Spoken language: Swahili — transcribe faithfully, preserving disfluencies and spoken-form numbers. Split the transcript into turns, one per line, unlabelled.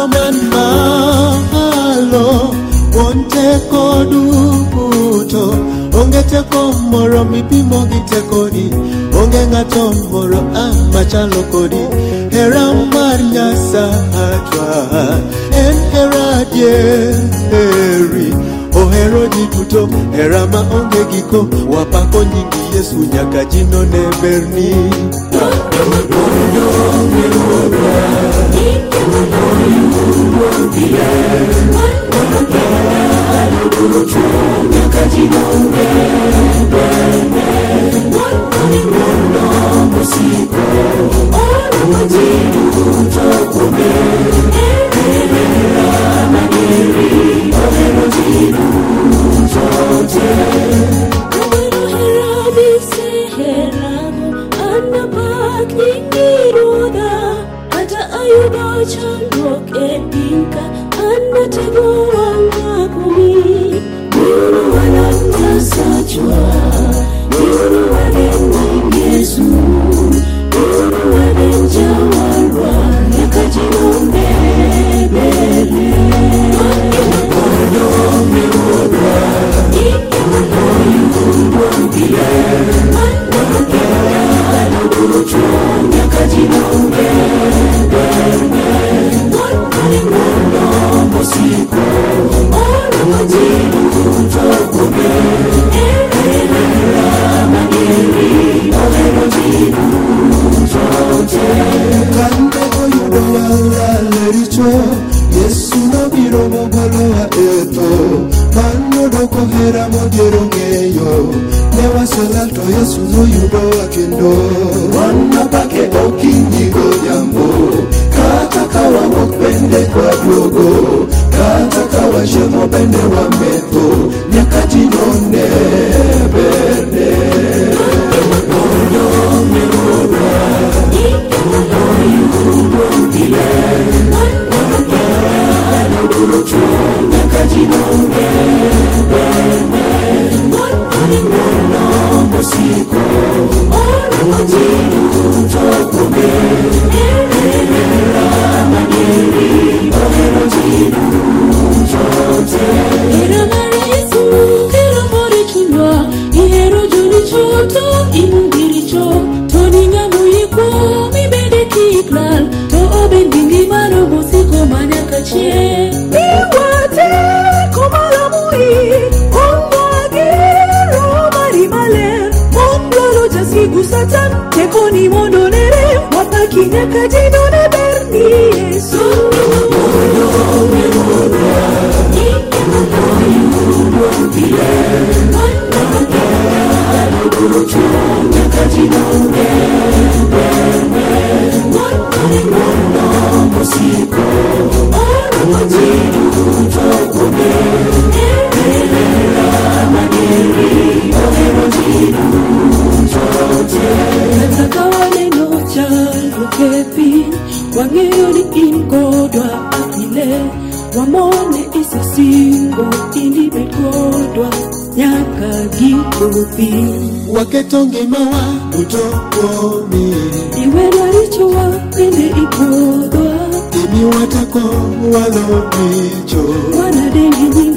Wuoro man malo, won teko duto, onge teko moro mipimo gi tekoni, onge ng'ato moro machalo kodi. Hera mar Nyasachwa en hera dieri, ohero ji duto, hera ma onge giko, wapako nyingi Yesu nyaka ji none berni. Yesu no biro mogolowa eto, mano doko hera modhiero ng'eyo, ne waselal to Yesu no yudowa kendo. Wana pake okinyi godhiambo, kata ka wawuok bende kwaduogo, kata ka wachiemo bende wametho, nyaka ji none berne.
Satan, tekoni mondonere, wapaki nyaka jinone berni Yesu. Wang'eyo ni in kodwa apile, wamone isesingo indi bet kodwa nyaka giko piny.
Waketo ngimawa duto kuomi,
iwewa richowa bende ipodhwa,
imiwa teko walo richo,
wanadengi